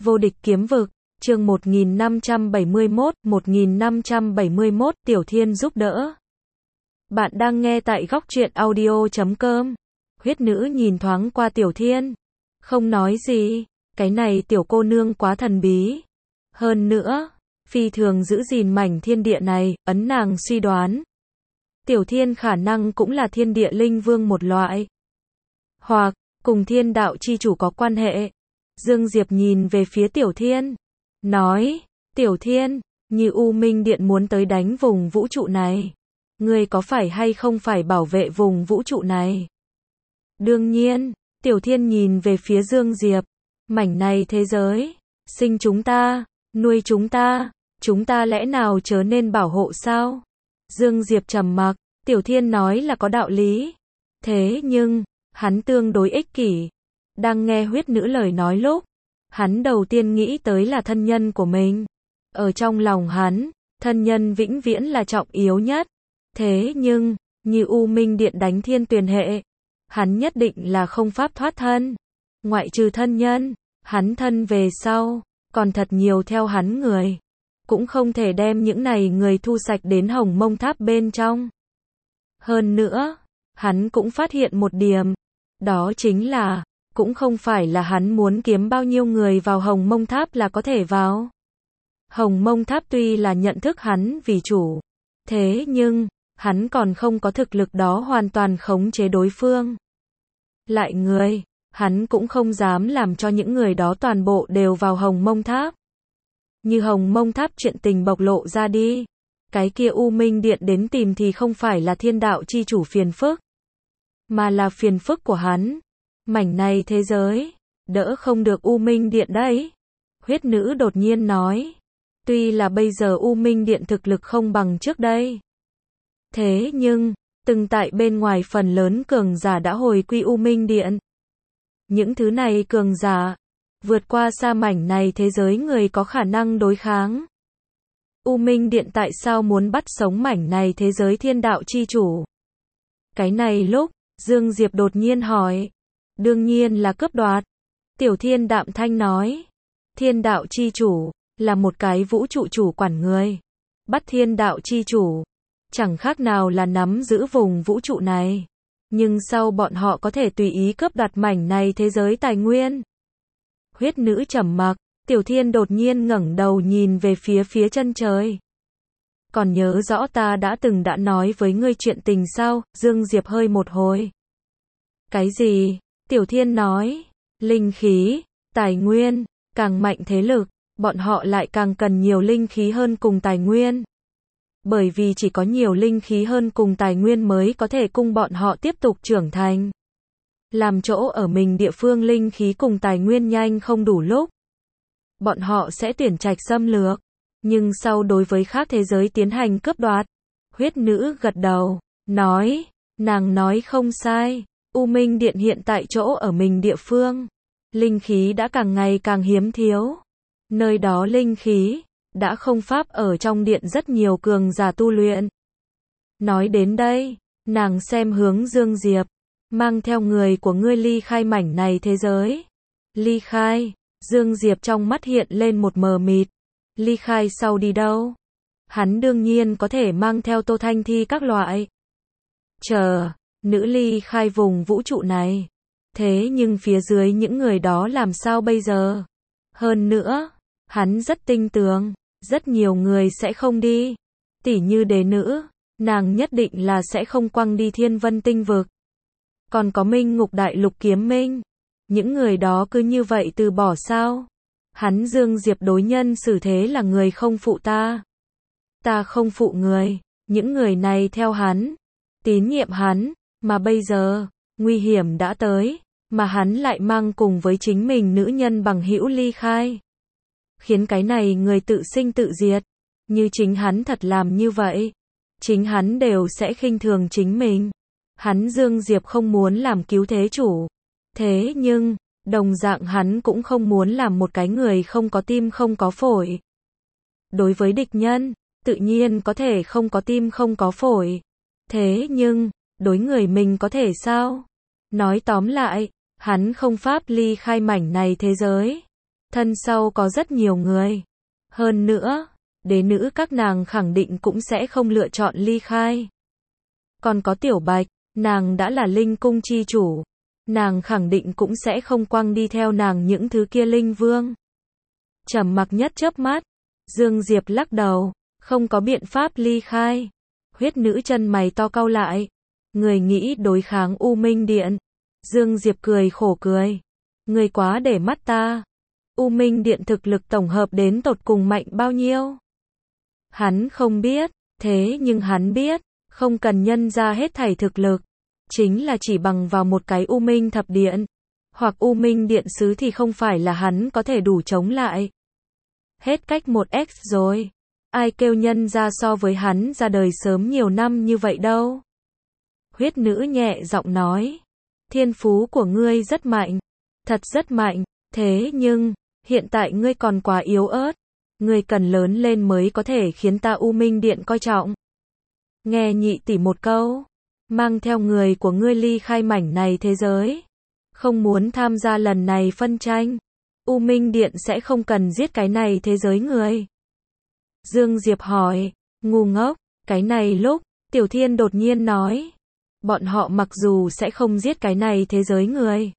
Vô địch kiếm vực, chương 1571, Tiểu Thiên giúp đỡ. Bạn đang nghe tại góc truyện audio.com. Huyết nữ nhìn thoáng qua Tiểu Thiên, không nói gì, cái này tiểu cô nương quá thần bí. Hơn nữa, phi thường giữ gìn mảnh thiên địa này, ấn nàng suy đoán. Tiểu Thiên khả năng cũng là thiên địa linh vương một loại, hoặc cùng thiên đạo chi chủ có quan hệ. Dương Diệp nhìn về phía Tiểu Thiên, nói, Tiểu Thiên, như U Minh Điện muốn tới đánh vùng vũ trụ này, ngươi có phải hay không phải bảo vệ vùng vũ trụ này? Đương nhiên, Tiểu Thiên nhìn về phía Dương Diệp, mảnh này thế giới, sinh chúng ta, nuôi chúng ta lẽ nào chớ nên bảo hộ sao? Dương Diệp trầm mặc, Tiểu Thiên nói là có đạo lý. Thế nhưng, hắn tương đối ích kỷ. Đang nghe huyết nữ lời nói lúc, hắn đầu tiên nghĩ tới là thân nhân của mình. Ở trong lòng hắn, thân nhân vĩnh viễn là trọng yếu nhất. Thế nhưng, như U Minh Điện đánh Thiên Tuyền hệ, hắn nhất định là không pháp thoát thân. Ngoại trừ thân nhân, hắn thân về sau, còn thật nhiều theo hắn người. Cũng không thể đem những này người thu sạch đến Hồng Mông Tháp bên trong. Hơn nữa, hắn cũng phát hiện một điểm, đó chính là, cũng không phải là hắn muốn kiếm bao nhiêu người vào Hồng Mông Tháp là có thể vào. Hồng Mông Tháp tuy là nhận thức hắn vì chủ, thế nhưng, hắn còn không có thực lực đó hoàn toàn khống chế đối phương. Lại người, hắn cũng không dám làm cho những người đó toàn bộ đều vào Hồng Mông Tháp. Như Hồng Mông Tháp chuyện tình bộc lộ ra đi, cái kia U Minh Điện đến tìm thì không phải là thiên đạo chi chủ phiền phức, mà là phiền phức của hắn. Mảnh này thế giới, đỡ không được U Minh Điện đấy. Huyết nữ đột nhiên nói, tuy là bây giờ U Minh Điện thực lực không bằng trước đây, thế nhưng, từng tại bên ngoài phần lớn cường giả đã hồi quy U Minh Điện. Những thứ này cường giả, vượt qua xa mảnh này thế giới người có khả năng đối kháng. U Minh Điện tại sao muốn bắt sống mảnh này thế giới thiên đạo chi chủ? Cái này lúc, Dương Diệp đột nhiên hỏi. Đương nhiên là cướp đoạt. Tiểu Thiên đạm thanh nói. Thiên đạo chi chủ, là một cái vũ trụ chủ quản người. Bắt thiên đạo chi chủ, chẳng khác nào là nắm giữ vùng vũ trụ này. Nhưng sau bọn họ có thể tùy ý cướp đoạt mảnh này thế giới tài nguyên. Huyết nữ trầm mặc, Tiểu Thiên đột nhiên ngẩng đầu nhìn về phía chân trời. Còn nhớ rõ ta đã nói với ngươi chuyện tình sao? Dương Diệp hơi một hồi. Cái gì? Tiểu Thiên nói, linh khí, tài nguyên, càng mạnh thế lực, bọn họ lại càng cần nhiều linh khí hơn cùng tài nguyên. Bởi vì chỉ có nhiều linh khí hơn cùng tài nguyên mới có thể cung bọn họ tiếp tục trưởng thành. Làm chỗ ở mình địa phương linh khí cùng tài nguyên nhanh không đủ lúc, bọn họ sẽ tuyển trạch xâm lược, nhưng sau đối với khác thế giới tiến hành cướp đoạt. Huyết nữ gật đầu, nói, nàng nói không sai, U Minh Điện hiện tại chỗ ở mình địa phương, linh khí đã càng ngày càng hiếm thiếu. Nơi đó linh khí, đã không pháp ở trong điện rất nhiều cường giả tu luyện. Nói đến đây, nàng xem hướng Dương Diệp, mang theo người của ngươi ly khai mảnh này thế giới. Ly khai, Dương Diệp trong mắt hiện lên một mờ mịt. Ly khai sau đi đâu? Hắn đương nhiên có thể mang theo Tô Thanh Thi các loại. Chờ, nữ ly khai vùng vũ trụ này. Thế nhưng phía dưới những người đó làm sao bây giờ? Hơn nữa, hắn rất tin tưởng, rất nhiều người sẽ không đi. Tỉ như đế nữ, nàng nhất định là sẽ không quăng đi Thiên Vân Tinh vực. Còn có Minh Ngục Đại Lục Kiếm Minh, những người đó cứ như vậy từ bỏ sao? Hắn Dương Diệp đối nhân xử thế là người không phụ ta. Ta không phụ người, những người này theo hắn, tín nhiệm hắn, mà bây giờ, nguy hiểm đã tới, mà hắn lại mang cùng với chính mình nữ nhân bằng hữu ly khai. Khiến cái này người tự sinh tự diệt, như chính hắn thật làm như vậy, chính hắn đều sẽ khinh thường chính mình. Hắn Dương Diệp không muốn làm cứu thế chủ, thế nhưng, đồng dạng hắn cũng không muốn làm một cái người không có tim không có phổi. Đối với địch nhân, tự nhiên có thể không có tim không có phổi. Thế nhưng, đối người mình có thể sao? Nói tóm lại, hắn không pháp ly khai mảnh này thế giới. thân sau có rất nhiều người. Hơn nữa, đế nữ các nàng khẳng định cũng sẽ không lựa chọn ly khai. Còn có Tiểu Bạch, nàng đã là linh cung chi chủ. Nàng khẳng định cũng sẽ không quăng đi theo nàng những thứ kia linh vương. Trầm mặc nhất chớp mắt, Dương Diệp lắc đầu, không có biện pháp ly khai. Huyết nữ chân mày to cau lại, người nghĩ đối kháng U Minh Điện. Dương Diệp cười khổ cười, người quá để mắt ta. U Minh Điện thực lực tổng hợp đến tột cùng mạnh bao nhiêu? Hắn không biết, thế nhưng hắn biết, không cần nhân ra hết thảy thực lực, chính là chỉ bằng vào một cái U Minh Thập Điện, hoặc U Minh Điện sứ thì không phải là hắn có thể đủ chống lại. Hết cách 1x rồi, ai kêu nhân ra so với hắn ra đời sớm nhiều năm như vậy đâu. Huyết nữ nhẹ giọng nói, thiên phú của ngươi rất mạnh, thật rất mạnh, thế nhưng, hiện tại ngươi còn quá yếu ớt, ngươi cần lớn lên mới có thể khiến ta U Minh Điện coi trọng. Nghe nhị tỷ một câu, mang theo người của ngươi ly khai mảnh này thế giới, không muốn tham gia lần này phân tranh, U Minh Điện sẽ không cần giết cái này thế giới người. Dương Diệp hỏi, ngu ngốc, cái này lúc, Tiểu Thiên đột nhiên nói, bọn họ mặc dù sẽ không giết cái này thế giới người,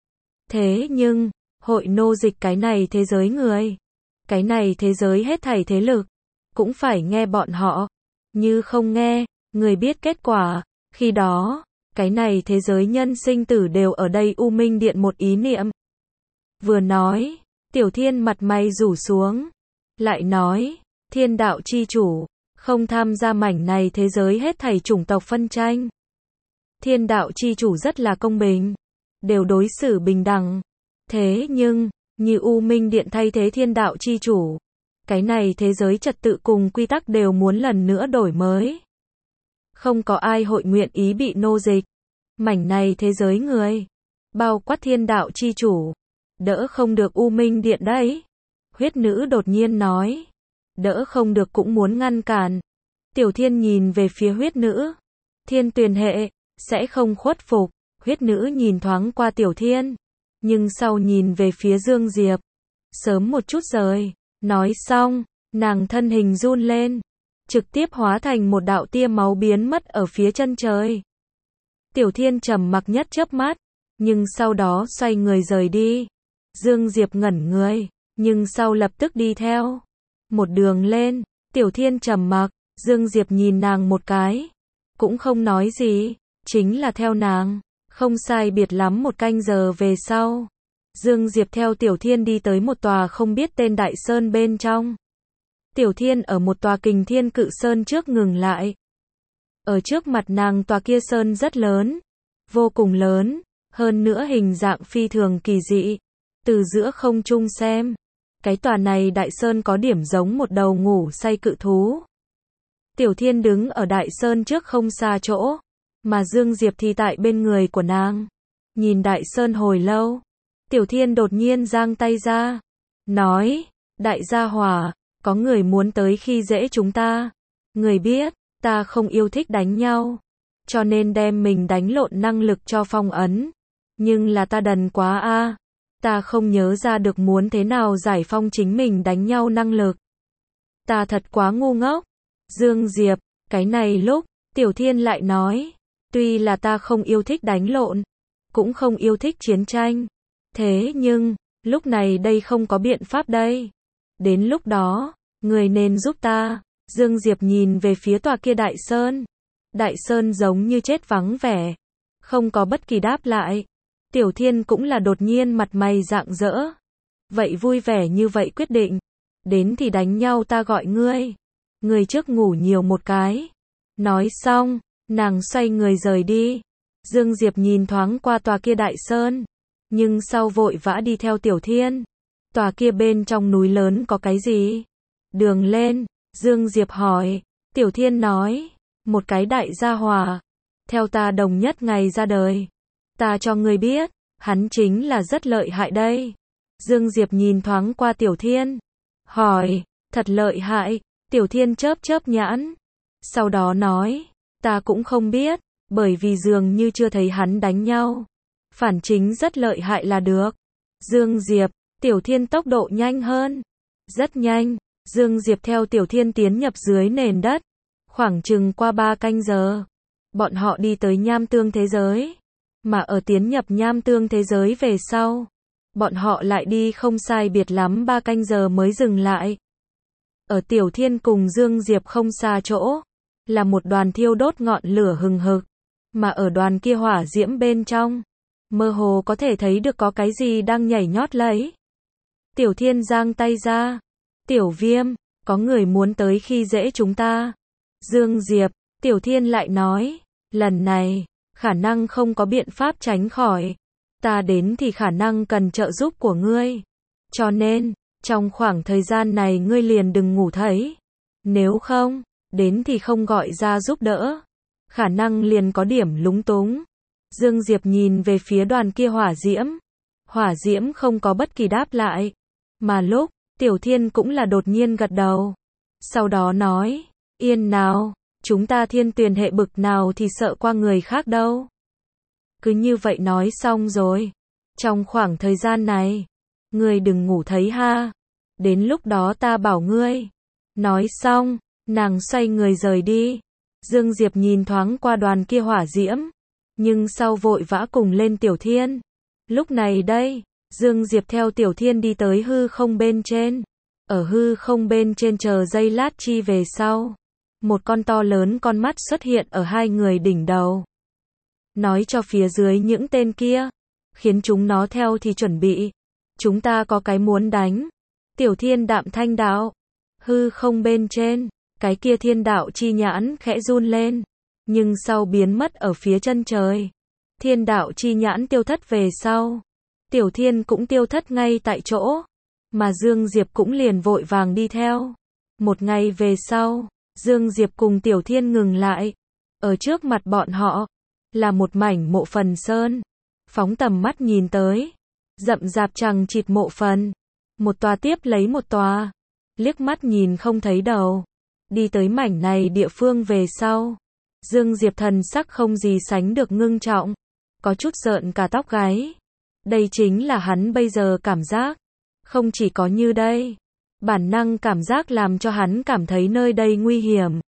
thế nhưng, hội nô dịch cái này thế giới người, cái này thế giới hết thảy thế lực, cũng phải nghe bọn họ, như không nghe, người biết kết quả, khi đó, cái này thế giới nhân sinh tử đều ở đây U Minh Điện một ý niệm. Vừa nói, Tiểu Thiên mặt mày rủ xuống, lại nói, Thiên đạo chi chủ, không tham gia mảnh này thế giới hết thảy chủng tộc phân tranh. Thiên đạo chi chủ rất là công bình, đều đối xử bình đẳng. Thế nhưng, như U Minh Điện thay thế Thiên đạo chi chủ, cái này thế giới trật tự cùng quy tắc đều muốn lần nữa đổi mới. Không có ai hội nguyện ý bị nô dịch. Mảnh này thế giới người, bao quát Thiên đạo chi chủ, đỡ không được U Minh Điện đấy. Huyết nữ đột nhiên nói, đỡ không được cũng muốn ngăn cản. Tiểu Thiên nhìn về phía huyết nữ, Thiên Tuyền hệ, sẽ không khuất phục. Huyết nữ nhìn thoáng qua Tiểu Thiên, nhưng sau nhìn về phía Dương Diệp, sớm một chút rời. Nói xong, nàng thân hình run lên, trực tiếp hóa thành một đạo tia máu biến mất ở phía chân trời. Tiểu Thiên trầm mặc nhất chớp mắt, nhưng sau đó xoay người rời đi. Dương Diệp ngẩn người, nhưng sau lập tức đi theo. Một đường lên, Tiểu Thiên trầm mặc, Dương Diệp nhìn nàng một cái, cũng không nói gì, chính là theo nàng. Không sai biệt lắm một canh giờ về sau, Dương Diệp theo Tiểu Thiên đi tới một tòa không biết tên đại sơn bên trong. Tiểu Thiên ở một tòa Kình Thiên Cự Sơn trước ngừng lại. Ở trước mặt nàng tòa kia sơn rất lớn, vô cùng lớn, hơn nữa hình dạng phi thường kỳ dị. Từ giữa không trung xem, cái tòa này đại sơn có điểm giống một đầu ngủ say cự thú. Tiểu Thiên đứng ở đại sơn trước không xa chỗ, mà Dương Diệp thì tại bên người của nàng. Nhìn đại sơn hồi lâu, Tiểu Thiên đột nhiên giang tay ra, nói, đại gia hỏa, có người muốn tới khi dễ chúng ta. Người biết, ta không yêu thích đánh nhau, cho nên đem mình đánh lộn năng lực cho phong ấn. Nhưng là ta đần quá a, ta không nhớ ra được muốn thế nào giải phong chính mình đánh nhau năng lực. Ta thật quá ngu ngốc. Dương Diệp, cái này lúc, Tiểu Thiên lại nói, tuy là ta không yêu thích đánh lộn, cũng không yêu thích chiến tranh, thế nhưng, lúc này đây không có biện pháp đây. Đến lúc đó, người nên giúp ta. Dương Diệp nhìn về phía tòa kia đại sơn. Đại sơn giống như chết vắng vẻ, không có bất kỳ đáp lại. Tiểu Thiên cũng là đột nhiên mặt mày rạng rỡ. Vậy vui vẻ như vậy quyết định. Đến thì đánh nhau ta gọi ngươi. Người trước ngủ nhiều một cái. Nói xong, nàng xoay người rời đi. Dương Diệp nhìn thoáng qua tòa kia đại sơn, nhưng sau vội vã đi theo Tiểu Thiên. Tòa kia bên trong núi lớn có cái gì? Đường lên, Dương Diệp hỏi. Tiểu Thiên nói, một cái đại gia hỏa, theo ta đồng nhất ngày ra đời. Ta cho ngươi biết, hắn chính là rất lợi hại đây. Dương Diệp nhìn thoáng qua Tiểu Thiên, hỏi, thật lợi hại? Tiểu Thiên chớp chớp nhãn, sau đó nói, ta cũng không biết, bởi vì dường như chưa thấy hắn đánh nhau. Phản chính rất lợi hại là được. Dương Diệp, Tiểu Thiên tốc độ nhanh hơn. Rất nhanh, Dương Diệp theo Tiểu Thiên tiến nhập dưới nền đất. Khoảng chừng qua 3 canh giờ, bọn họ đi tới nham tương thế giới. Mà ở tiến nhập nham tương thế giới về sau, bọn họ lại đi không sai biệt lắm 3 canh giờ mới dừng lại. Ở Tiểu Thiên cùng Dương Diệp không xa chỗ, là một đoàn thiêu đốt ngọn lửa hừng hực, mà ở đoàn kia hỏa diễm bên trong, mơ hồ có thể thấy được có cái gì đang nhảy nhót lấy. Tiểu Thiên giang tay ra, Tiểu Viêm, có người muốn tới khi dễ chúng ta. Dương Diệp, Tiểu Thiên lại nói, lần này, khả năng không có biện pháp tránh khỏi. Ta đến thì khả năng cần trợ giúp của ngươi. Cho nên, trong khoảng thời gian này ngươi liền đừng ngủ thấy. Nếu không, đến thì không gọi ra giúp đỡ. Khả năng liền có điểm lúng túng. Dương Diệp nhìn về phía đoàn kia hỏa diễm. Hỏa diễm không có bất kỳ đáp lại. Mà lúc, Tiểu Thiên cũng là đột nhiên gật đầu. Sau đó nói, yên nào, chúng ta thiên tuyền hệ bực nào thì sợ qua người khác đâu. Cứ như vậy nói xong rồi. Trong khoảng thời gian này, ngươi đừng ngủ thấy ha. Đến lúc đó ta bảo ngươi. Nói xong, nàng xoay người rời đi. Dương Diệp nhìn thoáng qua đoàn kia hỏa diễm, nhưng sau vội vã cùng lên Tiểu Thiên. Lúc này đây, Dương Diệp theo Tiểu Thiên đi tới hư không bên trên. Ở hư không bên trên chờ giây lát chi về sau, một con to lớn con mắt xuất hiện ở hai người đỉnh đầu. Nói cho phía dưới những tên kia, khiến chúng nó theo thì chuẩn bị. Chúng ta có cái muốn đánh. Tiểu Thiên đạm thanh đạo. Hư không bên trên, cái kia thiên đạo chi nhãn khẽ run lên, nhưng sau biến mất ở phía chân trời. Thiên đạo chi nhãn tiêu thất về sau, Tiểu Thiên cũng tiêu thất ngay tại chỗ, mà Dương Diệp cũng liền vội vàng đi theo. Một ngày về sau, Dương Diệp cùng Tiểu Thiên ngừng lại. Ở trước mặt bọn họ, là một mảnh mộ phần sơn. Phóng tầm mắt nhìn tới, rậm rạp chằng chịt mộ phần. Một tòa tiếp lấy một tòa. Liếc mắt nhìn không thấy đầu. Đi tới mảnh này địa phương về sau, Dương Diệp thần sắc không gì sánh được ngưng trọng. Có chút rợn cả tóc gáy. Đây chính là hắn bây giờ cảm giác. Không chỉ có như đây. Bản năng cảm giác làm cho hắn cảm thấy nơi đây nguy hiểm.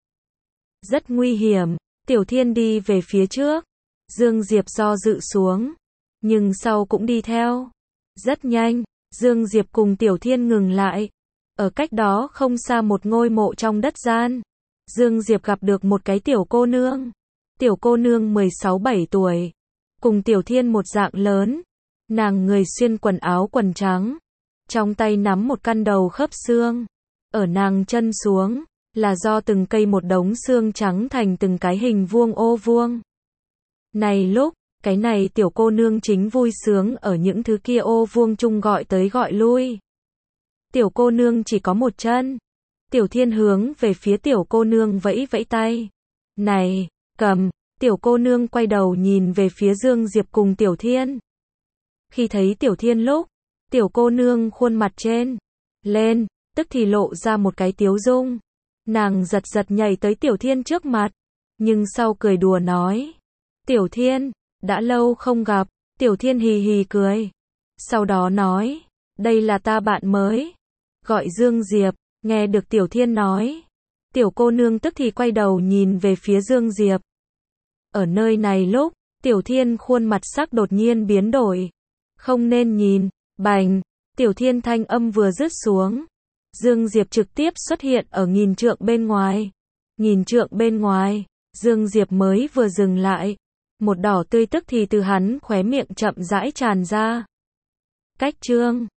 Rất nguy hiểm. Tiểu Thiên đi về phía trước. Dương Diệp do dự xuống. Nhưng sau cũng đi theo. Rất nhanh, Dương Diệp cùng Tiểu Thiên ngừng lại. Ở cách đó không xa một ngôi mộ trong đất gian. Dương Diệp gặp được một cái tiểu cô nương. Tiểu cô nương 16-17 tuổi. Cùng Tiểu Thiên một dạng lớn. Nàng người xuyên quần áo quần trắng. Trong tay nắm một căn đầu khớp xương. Ở nàng chân xuống, là do từng cây một đống xương trắng thành từng cái hình vuông ô vuông. Này lúc, cái này tiểu cô nương chính vui sướng ở những thứ kia ô vuông chung gọi tới gọi lui. Tiểu cô nương chỉ có một chân. Tiểu Thiên hướng về phía tiểu cô nương vẫy vẫy tay. Này, cầm. Tiểu cô nương quay đầu nhìn về phía Dương Diệp cùng Tiểu Thiên. Khi thấy Tiểu Thiên lúc, tiểu cô nương khuôn mặt trên lên, tức thì lộ ra một cái tiếu dung. Nàng giật giật nhảy tới Tiểu Thiên trước mặt, nhưng sau cười đùa nói. Tiểu Thiên, đã lâu không gặp. Tiểu Thiên hì hì cười. Sau đó nói, đây là ta bạn mới. Gọi Dương Diệp. Nghe được Tiểu Thiên nói, tiểu cô nương tức thì quay đầu nhìn về phía Dương Diệp. Ở nơi này lúc, Tiểu Thiên khuôn mặt sắc đột nhiên biến đổi. Không nên nhìn. Bành. Tiểu Thiên thanh âm vừa dứt xuống, Dương Diệp trực tiếp xuất hiện ở nghìn trượng bên ngoài. Nghìn trượng bên ngoài, Dương Diệp mới vừa dừng lại, một đỏ tươi tức thì từ hắn khóe miệng chậm rãi tràn ra. Cách chương